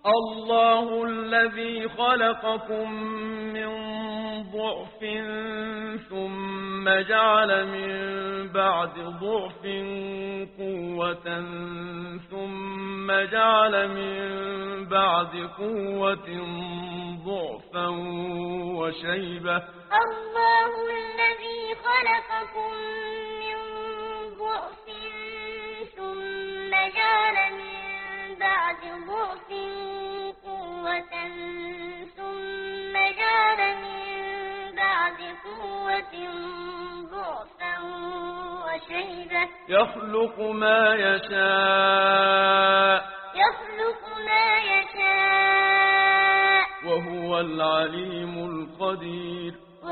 الله الذي خلقكم من ضعف ثم جعل من بعد ضعف قوة ثم جعل من بعد قوة ضعفا وشيبة. الله الذي خلقكم من ضعف ثم جعل من بعد ضعف قوة ثم جعل من بعد قوة ضعفا وشيبة. يخلق ما يشاء وهو العليم القدير.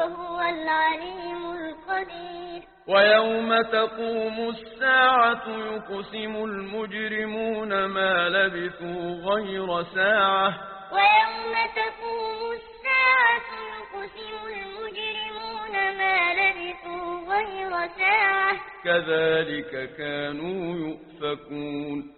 ويوم تقوم الساعة يقسم المجرمون ما لبثوا غير ساعة. ويوم تقوم الساعة يقسم المجرمون ما لبثوا غير ساعة. كذلك كانوا يؤفكون.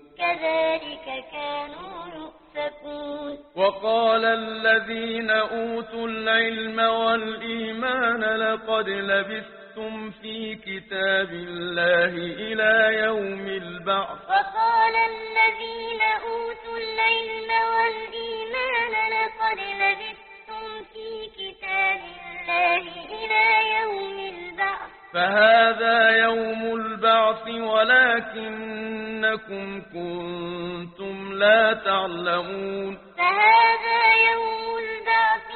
وقال الذين أوتوا العلم والإيمان لقد لبثتم في كتاب الله إلى يوم البعث. وقال الذين أوتوا العلم والإيمان لقد لبثتم في كتاب الله إلى يوم البعث. فهذا يوم البعث ولكنكم كنتم لا تعلمون. فهذا يوم البعث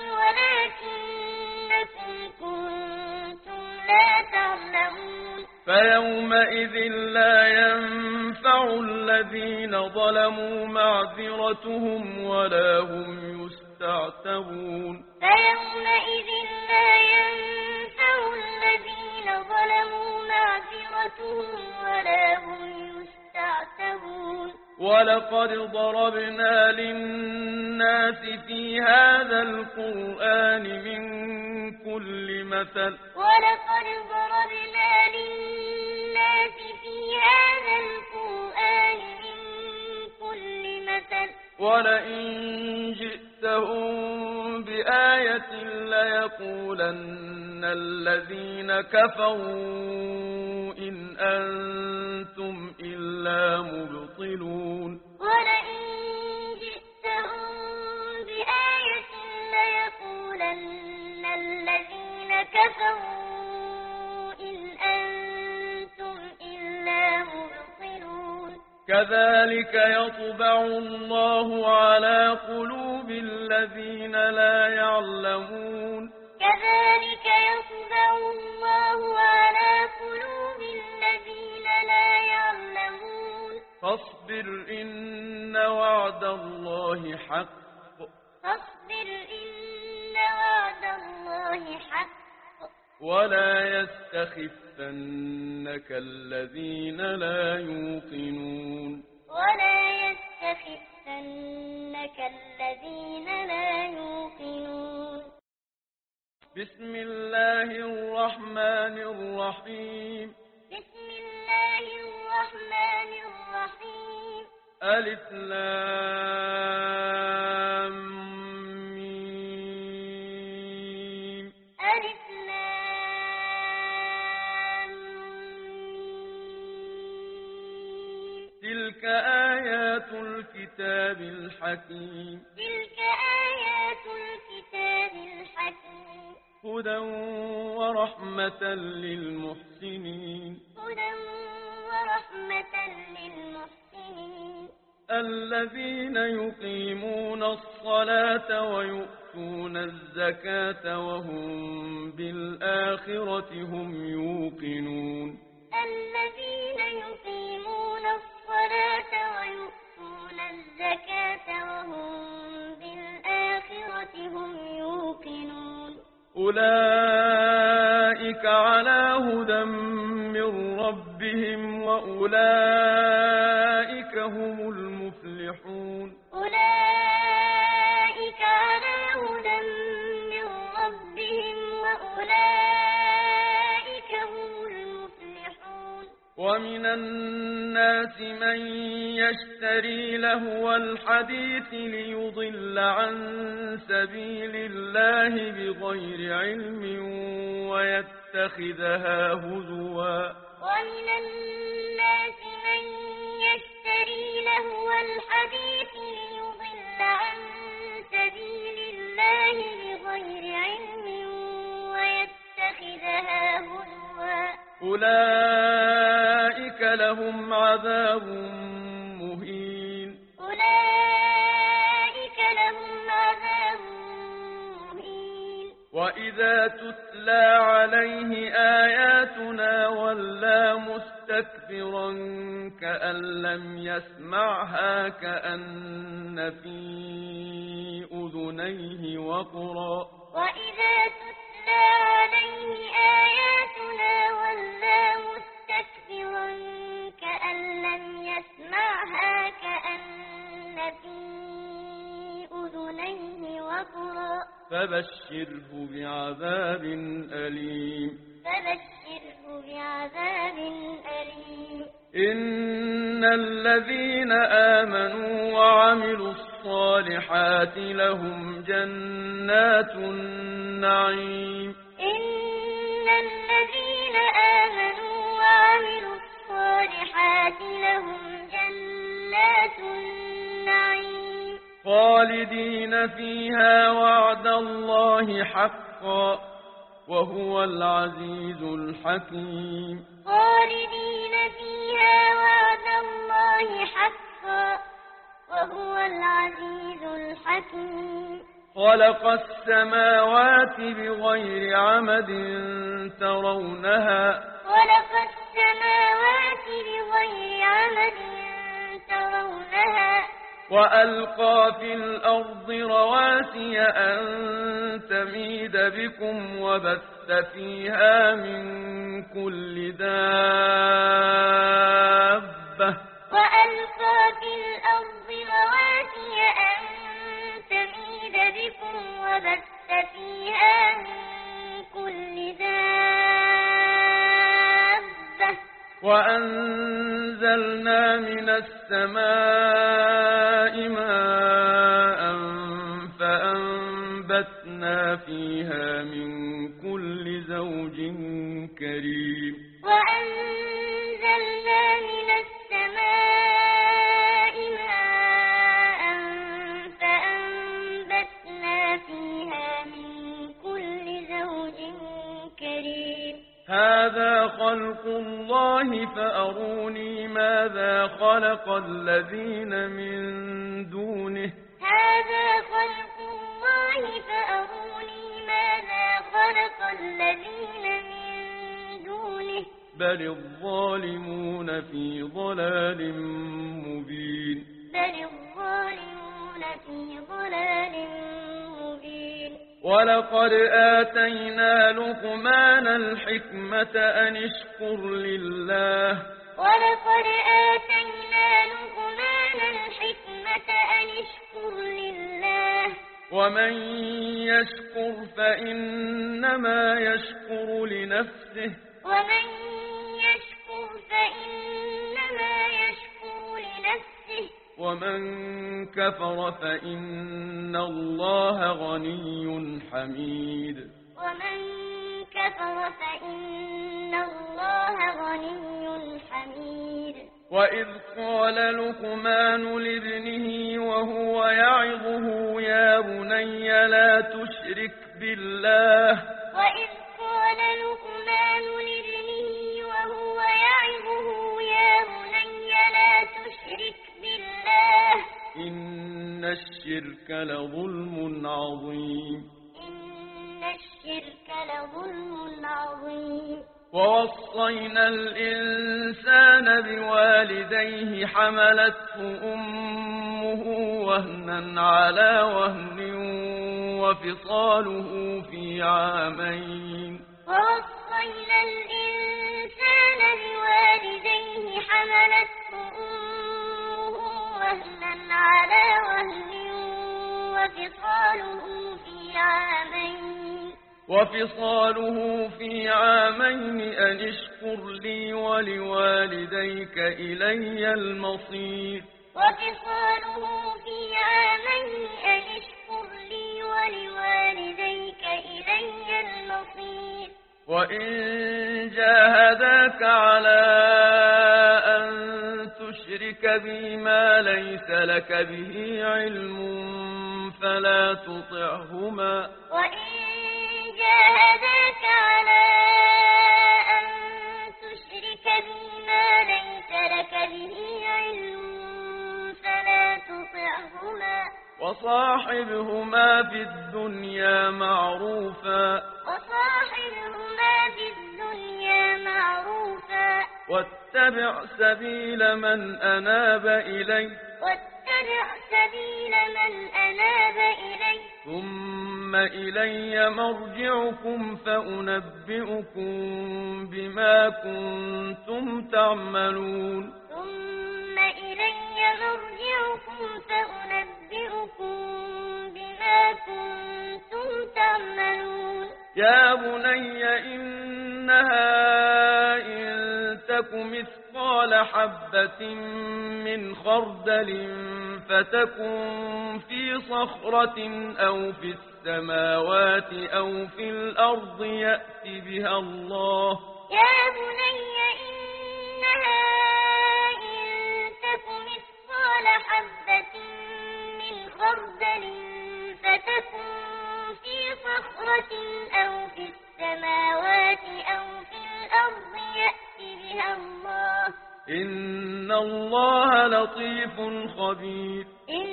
ولكنكم كنتم لا تعلمون. فيومئذ لا ينفع الذين ظلموا معذرتهم ولا هم يستعتبون. فيومئذ لا ينفع الذين ظلموا معذرتهم ولا هم يستعتبون. ولقد ضربنا للناس في هذا القرآن من كل مثل. ولقد ضربنا للناس في هذا القرآن من كل مثل. ولئن جئتهم بآية ليقولن الذين كفروا إن أنتم إلا مبطلون. ولئن جئتهم بآية ليقولن الذين كفروا إن أنتم إلا مبطلون. كذلك يطبع الله على قلوب الذين لا يعلمون. كذلك يطبع الله على قلوب الذين لا يعلمون. فاصبر إن وعد الله حق. ولا يستخفنك الذين لا يوقنون. بسم الله الرحمن الرحيم. ألف لام ميم. تلك آيات الكتاب الحكيم. هدى ورحمة للمحسنين. الذين يقيمون الصلاة ويؤتون الزكاة وهم بالآخرة هم يوقنون. الذين يقيمون الصلاة ويؤتون الزكاة وهم بالآخرة هم يوقنون. أولئك على هدى من ربهم وأولئك هم المفلحون. أولئك على هدى من ربهم وأولئك هم المفلحون. ومن الناس الناس من يشتري لهو الحديث ليضل عن سبيل الله بغير علم ويتخذها هزوا ومن الناس من يشتري لهو الحديث ليضل عن سبيل الله بغير علم ويتخذها هزوا أولئك لهم عذاب مهين أولئك لهم عذاب مهين وإذا تتلى عليه آياتنا ولى مستكبرا كأن لم يسمعها كأن في أذنيه وقرا وإذا تتلى عليه آياتنا ولى مستكبرا كأن لم يسمعها كأن في أذنيه وقرا فبشره بعذاب أليم فبشره بعذاب أليم إن الذين آمنوا وعملوا الصالحات لهم جنات النعيم إن الذين آمنوا وعملوا الصالحات لهم جنات النعيم خالدين فيها وعد الله حقا وهو العزيز الحكيم خالدين فيها وعد الله حقا وهو العزيز الحكيم خلق السماوات بغير عمد ترونها خلق السماوات بغير عمد ترونها وألقى في الأرض رواسي أن تميد بكم وبث فيها من كل دابة وألقى في الأرض رواسي أن تميد بكم وبث فيها من كل دابة وأنزلنا من السماء ماء فأنبتنا فيها من كل زوج كريم وأنزلنا من السماء ماء فأنبتنا فيها من كل زوج كريم هذا خلق الله فأروني ماذا خلق الذين من دونه هذا خلق الله فأروني ماذا خلق الذين من دونه بل الظالمون في ضلال مبين بل الظالمون في ضلال مبين ولقد آتينا لقمان الحكمة أن اشكر لله ولقد آتينا لقمان الحكمة أن اشكر لله ومن يشكر فإنما يشكر لنفسه ومن يشكر فإنما يشكر لنفسه ومن كفر فإن الله غني حميد ومن كفر فإن الله غني حميد وإذ قال لقمان لابنه وهو يعظه يا بني لا تشرك بالله وإذ قال لقمان لابنه وهو يعظه يا بني لا تشرك بالله إن الشرك لظلم عظيم إن الشرك لظلم عظيم ووصينا الإنسان بوالديه حملته أمه وهنا على وهن وفصاله في عامين ووصينا الإنسان بوالديه حملته أمه وهنا على وهن وفصاله في عامين وفصاله في عامين أن اشكر لي ولوالديك إلي المصير وفصاله في عامين أن اشكر لي ولوالديك إلي المصير وإن جاهداك على أن تشرك بي ما ليس لك به علم فلا تطعهما وإن جاهداك على أن تشرك بي ما ليس لك به علم فلا تطعهما وصاحبهما في الدنيا معروفا واتبع سبيل من أناب إلي ثم إلي مرجعكم فأنبئكم بما كنتم تعملون يا بني إنها إن تك مثقال حبة من خردل فتكن في صخرة أو في السماوات أو في الأرض يأت بها الله يا بني إنها إن تك مثقال حبة من خردل فتكن في صخرة أو في السماوات أو في الأرض يأت بها الله إن الله لطيف خبير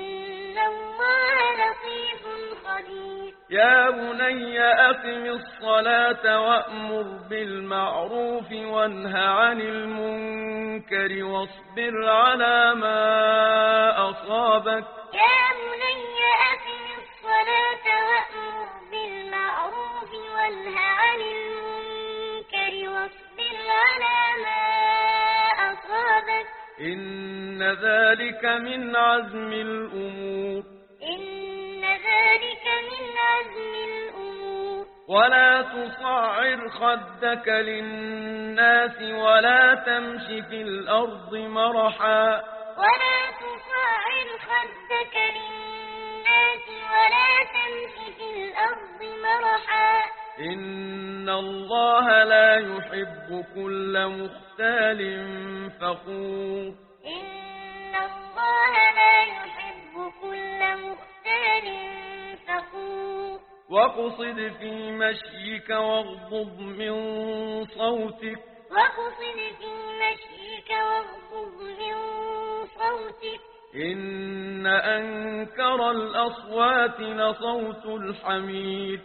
يا بني أقم الصلاة وأمر بالمعروف وانه عن المنكر واصبر على ما أصابك يا بني أقم الصلاة وأمر بالمعروف وانه عن المنكر واصبر على ما أصابك إن ذلك من عزم الأمور ولا تصعر خدك للناس ولا تمش في الأرض مرحا إن الله لا يحب كل مختال فخور واقصد في مشيك واغضض من صوتك إن أنكر الأصوات لصوت الحمير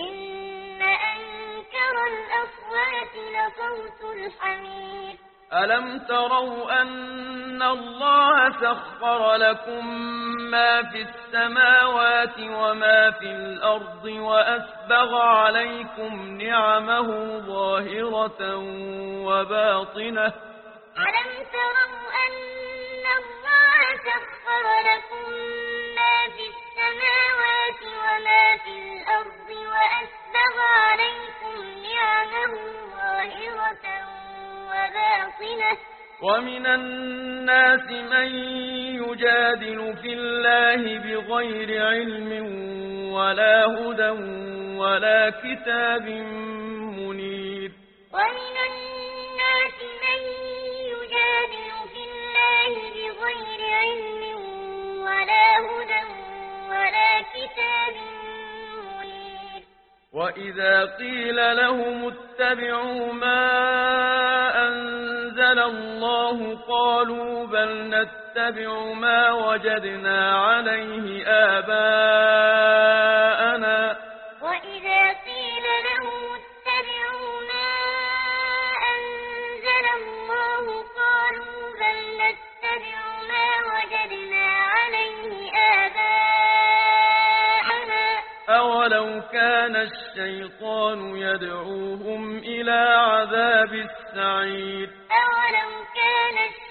ألم تروا أن الله سخر لكم ما في السماوات وما في الأرض وأسبغ عليكم نعمه ظاهرة وباطنة ألم تروا أن الله سخر لكم ما في السماوات وما في الأرض وأسبغ عليكم نعمه ظاهرة وباطنة ومن الناس من يجادل في الله بغير علم ولا هدى ولا كتاب منير ومن الناس من يجادل في الله بغير علم ولا هدى ولا كتاب منير وإذا قيل لهم اتبعوا ما أنزل الله قالوا بل نتبع ما وجدنا عليه آباءنا وإذا قيل لهم اتبعوا ما أنزل الله قالوا بل نتبع ما وجدنا عليه آباءنا أولو كان الشيطان يدعوهم إلى عذاب السعير أولو كان